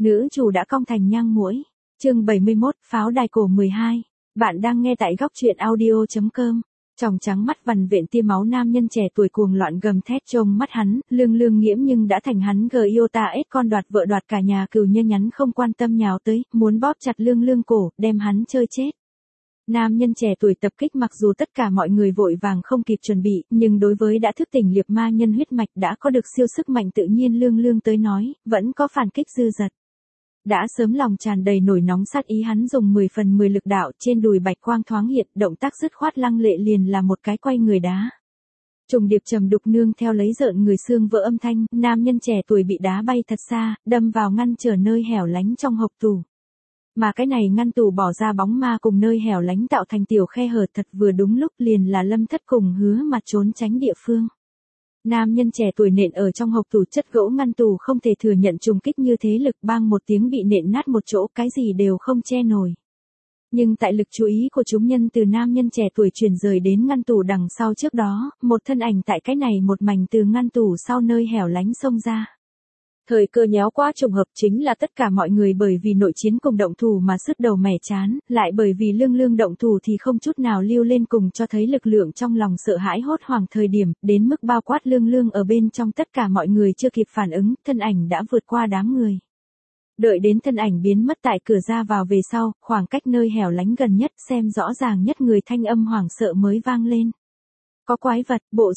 Nữ chủ đã cong thành nhang muỗi. Chương 71, pháo đài cổ 12. Bạn đang nghe tại góc truyện audio.com. Tròng trắng mắt vằn vện tia máu nam nhân trẻ tuổi cuồng loạn gầm thét trông mắt hắn, lương lương nghiễm nhưng đã thành hắn Giota S con đoạt vợ đoạt cả nhà cừu nhân nhắn không quan tâm nhào tới, muốn bóp chặt lương lương cổ, đem hắn chơi chết. Nam nhân trẻ tuổi tập kích mặc dù tất cả mọi người vội vàng không kịp chuẩn bị, nhưng đối với đã thức tỉnh liệt ma nhân huyết mạch đã có được siêu sức mạnh tự nhiên lương lương tới nói, vẫn có phản kích dư dật. Đã sớm lòng tràn đầy nổi nóng sát ý hắn dùng 10 phần 10 lực đạo trên đùi bạch quang thoáng hiện, động tác dứt khoát lăng lệ liền là một cái quay người đá. Trùng điệp trầm đục nương theo lấy rợn người xương vỡ âm thanh, nam nhân trẻ tuổi bị đá bay thật xa, đâm vào ngăn trở nơi hẻo lánh trong hộc tủ. Mà cái này ngăn tủ bỏ ra bóng ma cùng nơi hẻo lánh tạo thành tiểu khe hở thật vừa đúng lúc liền là Lâm Thất cùng Hứa Mặt trốn tránh địa phương. Nam nhân trẻ tuổi nện ở trong hộc tủ chất gỗ ngăn tủ không thể thừa nhận trùng kích như thế lực bang một tiếng bị nện nát một chỗ cái gì đều không che nổi. Nhưng tại lực chú ý của chúng nhân từ nam nhân trẻ tuổi chuyển rời đến ngăn tủ đằng sau trước đó, một thân ảnh tại cái này một mảnh từ ngăn tủ sau nơi hẻo lánh xông ra. Thời cơ nhéo quá trùng hợp chính là tất cả mọi người bởi vì nội chiến cùng động thủ mà sứt đầu mẻ chán, lại bởi vì lương lương động thủ thì không chút nào lưu lên cùng cho thấy lực lượng trong lòng sợ hãi hốt hoảng thời điểm, đến mức bao quát lương lương ở bên trong tất cả mọi người chưa kịp phản ứng, thân ảnh đã vượt qua đám người. Đợi đến thân ảnh biến mất tại cửa ra vào về sau, khoảng cách nơi hẻo lánh gần nhất xem rõ ràng nhất người thanh âm hoảng sợ mới vang lên. Có quái vật, bộ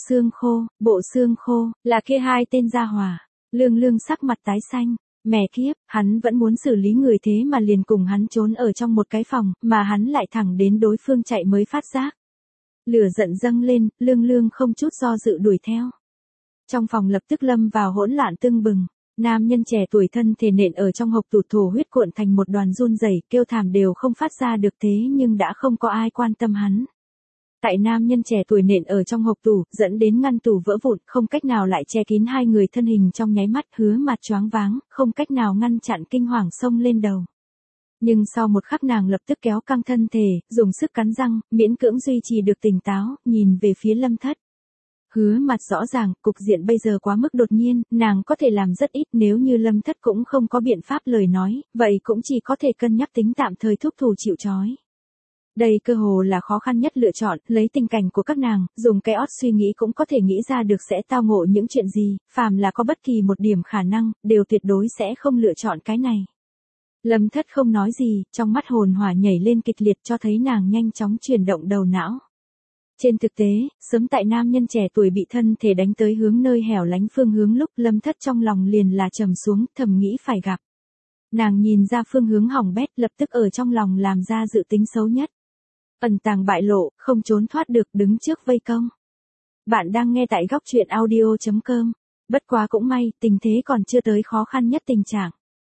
xương khô, là kia hai tên gia hỏa. Lương lương sắc mặt tái xanh, mẹ kiếp, hắn vẫn muốn xử lý người thế mà liền cùng hắn trốn ở trong một cái phòng, mà hắn lại thẳng đến đối phương chạy mới phát giác. Lửa giận dâng lên, lương lương không chút do dự đuổi theo. Trong phòng lập tức lâm vào hỗn loạn tưng bừng, nam nhân trẻ tuổi thân thể nện ở trong hộc tủ thổ huyết cuộn thành một đoàn run rẩy, kêu thảm đều không phát ra được thế nhưng đã không có ai quan tâm hắn. Tại nam nhân trẻ tuổi nện ở trong hộc tủ, dẫn đến ngăn tủ vỡ vụn, không cách nào lại che kín hai người thân hình trong nháy mắt, Hứa Mặt choáng váng, không cách nào ngăn chặn kinh hoàng xông lên đầu. Nhưng sau một khắc nàng lập tức kéo căng thân thể, dùng sức cắn răng, miễn cưỡng duy trì được tỉnh táo, nhìn về phía Lâm Thất. Hứa Mặt rõ ràng, cục diện bây giờ quá mức đột nhiên, nàng có thể làm rất ít, nếu như Lâm Thất cũng không có biện pháp lời nói, vậy cũng chỉ có thể cân nhắc tính tạm thời thúc thủ chịu trói. Đây cơ hồ là khó khăn nhất lựa chọn, lấy tình cảnh của các nàng, dùng cái ót suy nghĩ cũng có thể nghĩ ra được sẽ tao ngộ những chuyện gì, phàm là có bất kỳ một điểm khả năng, đều tuyệt đối sẽ không lựa chọn cái này. Lâm Thất không nói gì, trong mắt hồn hỏa nhảy lên kịch liệt cho thấy nàng nhanh chóng chuyển động đầu não. Trên thực tế, sớm tại nam nhân trẻ tuổi bị thân thể đánh tới hướng nơi hẻo lánh phương hướng lúc Lâm Thất trong lòng liền là trầm xuống, thầm nghĩ phải gặp. Nàng nhìn ra phương hướng hỏng bét lập tức ở trong lòng làm ra dự tính xấu nhất. Ẩn tàng bại lộ, không trốn thoát được đứng trước vây công. Bạn đang nghe tại góc truyện audio.com. Bất quá cũng may, tình thế còn chưa tới khó khăn nhất tình trạng.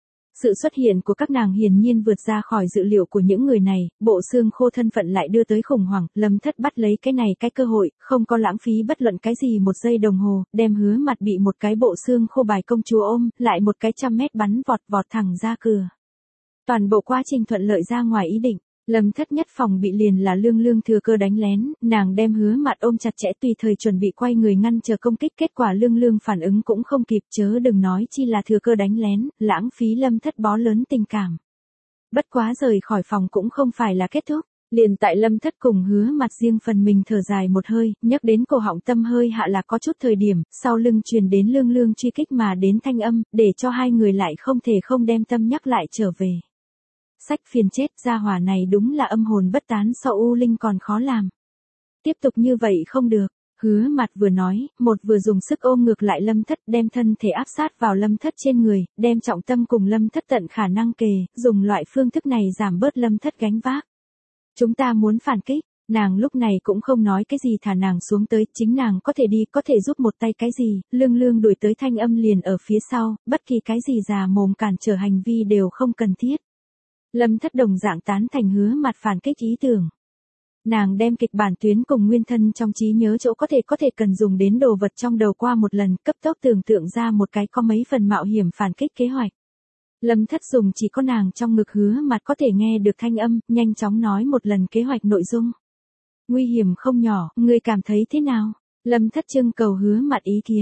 Sự xuất hiện của các nàng hiển nhiên vượt ra khỏi dự liệu của những người này, bộ xương khô thân phận lại đưa tới khủng hoảng, Lâm Thất bắt lấy cái này cái cơ hội, không có lãng phí bất luận cái gì một giây đồng hồ, đem Hứa Mặt bị một cái bộ xương khô bài công chúa ôm, lại một cái 100 mét bắn vọt thẳng ra cửa. Toàn bộ quá trình thuận lợi ra ngoài ý định. Lâm Thất nhất phòng bị liền là lương lương thừa cơ đánh lén, nàng đem Hứa Mặt ôm chặt chẽ tùy thời chuẩn bị quay người ngăn chờ công kích, kết quả lương lương phản ứng cũng không kịp, chớ đừng nói chi là thừa cơ đánh lén, lãng phí Lâm Thất bó lớn tình cảm. Bất quá rời khỏi phòng cũng không phải là kết thúc, liền tại Lâm Thất cùng Hứa Mặt riêng phần mình thở dài một hơi, nhấc đến cổ họng tâm hơi hạ là có chút thời điểm, sau lưng truyền đến lương lương truy kích mà đến thanh âm, để cho hai người lại không thể không đem tâm nhắc lại trở về. Sách phiền chết, gia hỏa này đúng là âm hồn bất tán sau u linh còn khó làm. Tiếp tục như vậy không được, Hứa Mặt vừa nói, một vừa dùng sức ôm ngược lại Lâm Thất, đem thân thể áp sát vào Lâm Thất trên người, đem trọng tâm cùng Lâm Thất tận khả năng kề, dùng loại phương thức này giảm bớt Lâm Thất gánh vác. Chúng ta muốn phản kích, nàng lúc này cũng không nói cái gì thả nàng xuống tới, chính nàng có thể đi, có thể giúp một tay cái gì, lương lương đuổi tới thanh âm liền ở phía sau, bất kỳ cái gì già mồm cản trở hành vi đều không cần thiết. Lâm Thất đồng dạng tán thành Hứa Mặt phản kích ý tưởng. Nàng đem kịch bản tuyến cùng nguyên thân trong trí nhớ chỗ có thể cần dùng đến đồ vật trong đầu qua một lần, cấp tốc tưởng tượng ra một cái có mấy phần mạo hiểm phản kích kế hoạch. Lâm Thất dùng chỉ có nàng trong ngực Hứa Mặt có thể nghe được thanh âm, nhanh chóng nói một lần kế hoạch nội dung. Nguy hiểm không nhỏ, ngươi cảm thấy thế nào? Lâm Thất trưng cầu Hứa Mặt ý kiến.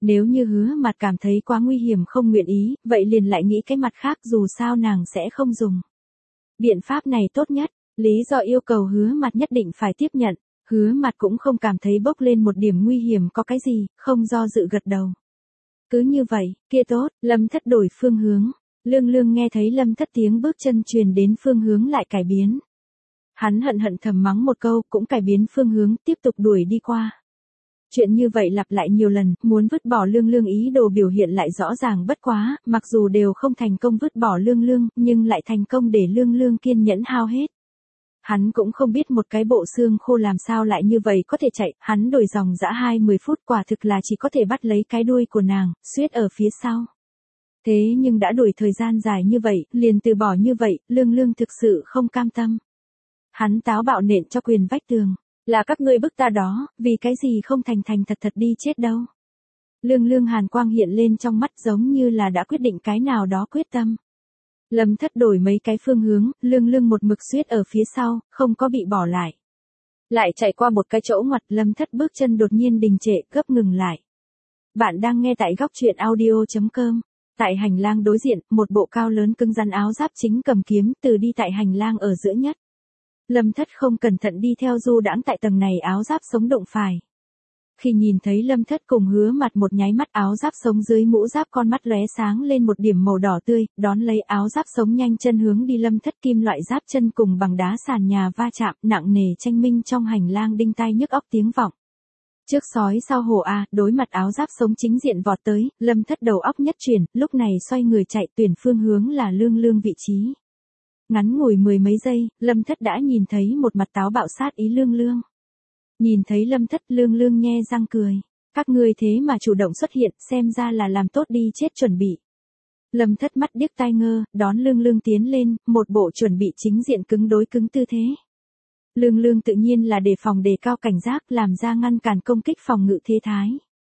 Nếu như Hứa Mặt cảm thấy quá nguy hiểm không nguyện ý, vậy liền lại nghĩ cái mặt khác dù sao nàng sẽ không dùng. Biện pháp này tốt nhất, lý do yêu cầu Hứa Mặt nhất định phải tiếp nhận, Hứa Mặt cũng không cảm thấy bốc lên một điểm nguy hiểm có cái gì, không do dự gật đầu. Cứ như vậy, kia tốt, Lâm Thất đổi phương hướng. Lương Lương nghe thấy Lâm Thất tiếng bước chân truyền đến phương hướng lại cải biến. Hắn hận hận thầm mắng một câu cũng cải biến phương hướng tiếp tục đuổi đi qua. Chuyện như vậy lặp lại nhiều lần, muốn vứt bỏ Lương Lương ý đồ biểu hiện lại rõ ràng bất quá, mặc dù đều không thành công vứt bỏ Lương Lương, nhưng lại thành công để Lương Lương kiên nhẫn hao hết. Hắn cũng không biết một cái bộ xương khô làm sao lại như vậy có thể chạy, hắn đổi dòng dã 20 phút quả thực là chỉ có thể bắt lấy cái đuôi của nàng, suýt ở phía sau. Thế nhưng đã đuổi thời gian dài như vậy, liền từ bỏ như vậy, Lương Lương thực sự không cam tâm. Hắn táo bạo nện cho quyền vách tường, là các ngươi bức ta đó, vì cái gì không thành thành thật thật đi chết đâu. Lương Lương hàn quang hiện lên trong mắt giống như là đã quyết định cái nào đó quyết tâm. Lâm Thất đổi mấy cái phương hướng, Lương Lương một mực suýt ở phía sau, không có bị bỏ lại. Lại chạy qua một cái chỗ ngoặt, Lâm Thất bước chân đột nhiên đình trệ, gấp ngừng lại. Bạn đang nghe tại góc truyện audio.com. Tại hành lang đối diện, một bộ cao lớn cứng rắn áo giáp chính cầm kiếm, từ đi tại hành lang ở giữa nhất. Lâm Thất không cẩn thận đi theo du đãng tại tầng này áo giáp sống đụng phải. Khi nhìn thấy Lâm Thất cùng Hứa Mặt một nháy mắt áo giáp sống dưới mũ giáp con mắt lóe sáng lên một điểm màu đỏ tươi, đón lấy áo giáp sống nhanh chân hướng đi Lâm Thất kim loại giáp chân cùng bằng đá sàn nhà va chạm nặng nề tranh minh trong hành lang đinh tai nhức óc tiếng vọng. Trước sói sau hổ a, đối mặt áo giáp sống chính diện vọt tới, Lâm Thất đầu óc nhất chuyển, lúc này xoay người chạy tuyển phương hướng là Lương Lương vị trí. Ngắn ngủi mười mấy giây, Lâm Thất đã nhìn thấy một mặt táo bạo sát ý Lương Lương. Nhìn thấy Lâm Thất, Lương Lương nhe răng cười. Các ngươi thế mà chủ động xuất hiện, xem ra là làm tốt đi chết chuẩn bị. Lâm Thất mắt điếc tai ngơ, đón Lương Lương tiến lên, một bộ chuẩn bị chính diện cứng đối cứng tư thế. Lương Lương tự nhiên là đề phòng đề cao cảnh giác làm ra ngăn cản công kích phòng ngự thế thái.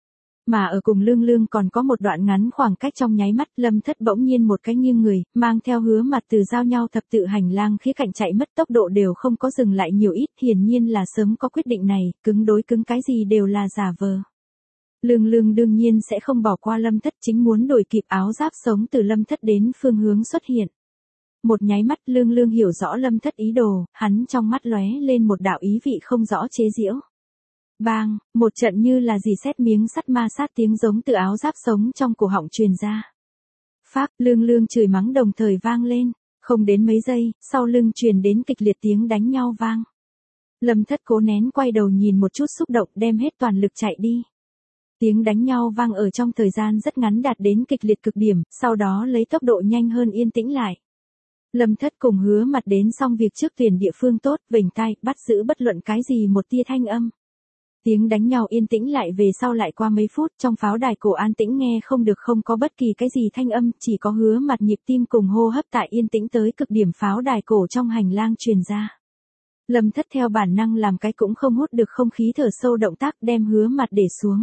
Mà ở cùng Lương Lương còn có một đoạn ngắn khoảng cách trong nháy mắt, Lâm Thất bỗng nhiên một cái nghiêng người, mang theo Hứa Mặt từ giao nhau thập tự hành lang khía cạnh chạy mất tốc độ đều không có dừng lại nhiều ít, hiển nhiên là sớm có quyết định này, cứng đối cứng cái gì đều là giả vờ. Lương Lương đương nhiên sẽ không bỏ qua Lâm Thất, chính muốn đổi kịp áo giáp sống từ Lâm Thất đến phương hướng xuất hiện. Một nháy mắt Lương Lương hiểu rõ Lâm Thất ý đồ, hắn trong mắt lóe lên một đạo ý vị không rõ chế giễu. Bang, một trận như là gì sét miếng sắt ma sát tiếng giống từ áo giáp sống trong cổ họng truyền ra. Phác, Lương Lương chửi mắng đồng thời vang lên, không đến mấy giây, sau lưng truyền đến kịch liệt tiếng đánh nhau vang. Lâm Thất cố nén quay đầu nhìn một chút xúc động đem hết toàn lực chạy đi. Tiếng đánh nhau vang ở trong thời gian rất ngắn đạt đến kịch liệt cực điểm, sau đó lấy tốc độ nhanh hơn yên tĩnh lại. Lâm Thất cùng Hứa Mặt đến xong việc trước tuyển địa phương tốt, vểnh tai, bắt giữ bất luận cái gì một tia thanh âm. Tiếng đánh nhau yên tĩnh lại về sau lại qua mấy phút, trong pháo đài cổ an tĩnh nghe không được, không có bất kỳ cái gì thanh âm, chỉ có Hứa Mặt nhịp tim cùng hô hấp tại yên tĩnh tới cực điểm pháo đài cổ trong hành lang truyền ra. Lâm Thất theo bản năng làm cái cũng không hút được không khí thở sâu động tác đem Hứa Mặt để xuống.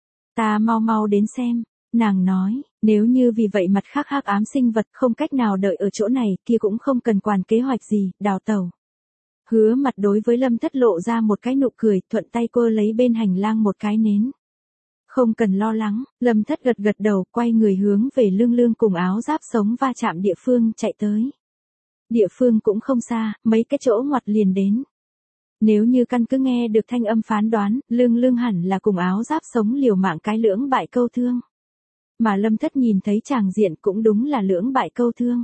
Ta mau mau đến xem, nàng nói, nếu như vì vậy mặt khác hắc ám sinh vật không cách nào đợi ở chỗ này, kia cũng không cần quản kế hoạch gì, đào tẩu. Hứa Mặt đối với Lâm Thất lộ ra một cái nụ cười, thuận tay cô lấy bên hành lang một cái nến. Không cần lo lắng, Lâm Thất gật gật đầu, quay người hướng về Lương Lương cùng áo giáp sống va chạm địa phương chạy tới. Địa phương cũng không xa, mấy cái chỗ ngoặt liền đến. Nếu như căn cứ nghe được thanh âm phán đoán, Lương Lương hẳn là cùng áo giáp sống liều mạng cái lưỡng bại câu thương. Mà Lâm Thất nhìn thấy tràng diện cũng đúng là lưỡng bại câu thương.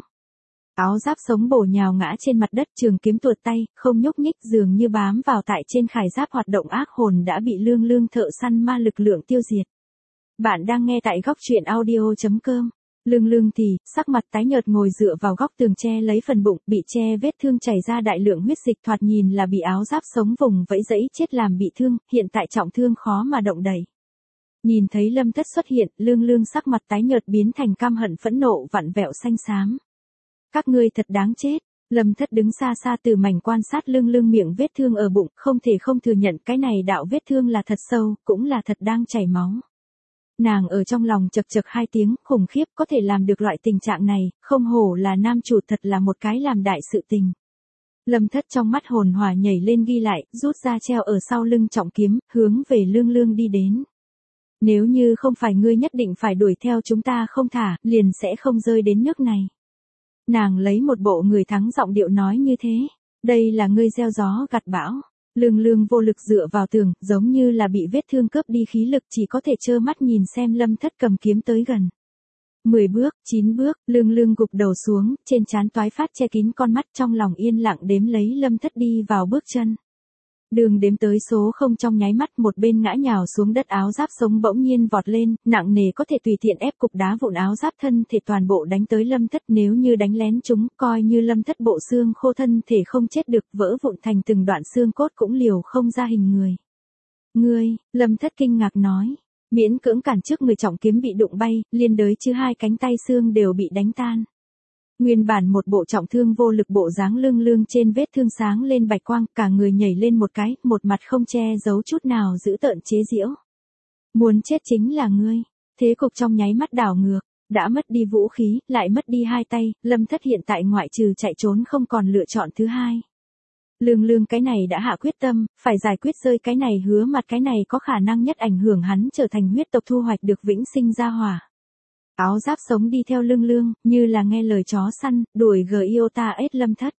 Áo giáp sống bổ nhào ngã trên mặt đất, trường kiếm tuột tay, không nhúc nhích, dường như bám vào tại trên khải giáp hoạt động ác hồn đã bị Lương Lương thợ săn ma lực lượng tiêu diệt. Bạn đang nghe tại góc truyện audio.com. Lương Lương thì, sắc mặt tái nhợt ngồi dựa vào góc tường che lấy phần bụng, bị che vết thương chảy ra đại lượng huyết dịch, thoạt nhìn là bị áo giáp sống vùng vẫy dẫy chết làm bị thương, hiện tại trọng thương khó mà động đậy. Nhìn thấy Lâm Thất xuất hiện, Lương Lương sắc mặt tái nhợt biến thành căm hận phẫn nộ vặn vẹo xanh xám. Các ngươi thật đáng chết. Lâm Thất đứng xa xa từ mảnh quan sát Lương Lương miệng vết thương ở bụng, không thể không thừa nhận cái này đạo vết thương là thật sâu, cũng là thật đang chảy máu. Nàng ở trong lòng chật chật hai tiếng, khủng khiếp, có thể làm được loại tình trạng này, không hổ là nam chủ, thật là một cái làm đại sự tình. Lâm Thất trong mắt hồn hỏa nhảy lên ghi lại, rút ra treo ở sau lưng trọng kiếm, hướng về Lương Lương đi đến. Nếu như không phải ngươi nhất định phải đuổi theo chúng ta không thả, liền sẽ không rơi đến nước này. Nàng lấy một bộ người thắng giọng điệu nói như thế. Đây là ngươi gieo gió gặt bão. Lương Lương vô lực dựa vào tường, giống như là bị vết thương cướp đi khí lực, chỉ có thể trơ mắt nhìn xem Lâm Thất cầm kiếm tới gần. 10 bước, 9 bước, Lương Lương gục đầu xuống, trên trán toái phát che kín con mắt, trong lòng yên lặng đếm lấy Lâm Thất đi vào bước chân. Đường đếm tới số không trong nháy mắt, một bên ngã nhào xuống đất, áo giáp sống bỗng nhiên vọt lên, nặng nề có thể tùy tiện ép cục đá vụn áo giáp thân thể toàn bộ đánh tới Lâm Thất, nếu như đánh lén chúng, coi như Lâm Thất bộ xương khô thân thể không chết được, vỡ vụn thành từng đoạn xương cốt cũng liều không ra hình người. Ngươi, Lâm Thất kinh ngạc nói, miễn cưỡng cản trước người trọng kiếm bị đụng bay, liên đới chứ hai cánh tay xương đều bị đánh tan. Nguyên bản một bộ trọng thương vô lực bộ dáng Lương Lương trên vết thương sáng lên bạch quang, cả người nhảy lên một cái, một mặt không che giấu chút nào giữ tợn chế giễu. Muốn chết chính là ngươi. Thế cục trong nháy mắt đảo ngược, đã mất đi vũ khí, lại mất đi hai tay, Lâm Thất hiện tại ngoại trừ chạy trốn không còn lựa chọn thứ hai. Lương Lương cái này đã hạ quyết tâm, phải giải quyết rơi cái này hứa mặt, cái này có khả năng nhất ảnh hưởng hắn trở thành huyết tộc thu hoạch được vĩnh sinh gia hỏa. Áo giáp sống đi theo Lương Lương, như là nghe lời chó săn, đuổi Giota ết Lâm Thất.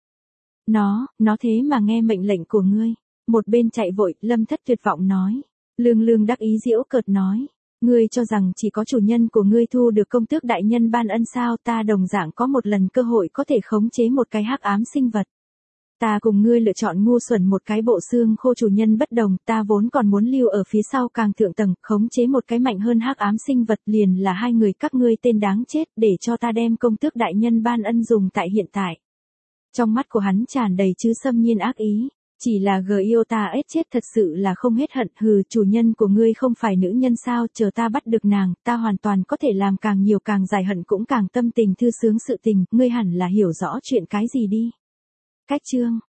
Nó thế mà nghe mệnh lệnh của ngươi. Một bên chạy vội, Lâm Thất tuyệt vọng nói. Lương Lương đắc ý giễu cợt nói. Ngươi cho rằng chỉ có chủ nhân của ngươi thu được công tước đại nhân ban ân sao, ta đồng dạng có một lần cơ hội có thể khống chế một cái hắc ám sinh vật. Ta cùng ngươi lựa chọn ngu xuẩn một cái bộ xương khô chủ nhân bất đồng, ta vốn còn muốn lưu ở phía sau càng thượng tầng, khống chế một cái mạnh hơn hắc ám sinh vật, liền là hai người các ngươi tên đáng chết, để cho ta đem công tước đại nhân ban ân dùng tại hiện tại. Trong mắt của hắn tràn đầy chữ xâm nhiên ác ý, chỉ là Giota ết chết thật sự là không hết hận, hừ, chủ nhân của ngươi không phải nữ nhân sao, chờ ta bắt được nàng, ta hoàn toàn có thể làm càng nhiều càng dài hận cũng càng tâm tình thư sướng sự tình, ngươi hẳn là hiểu rõ chuyện cái gì đi. Cách chương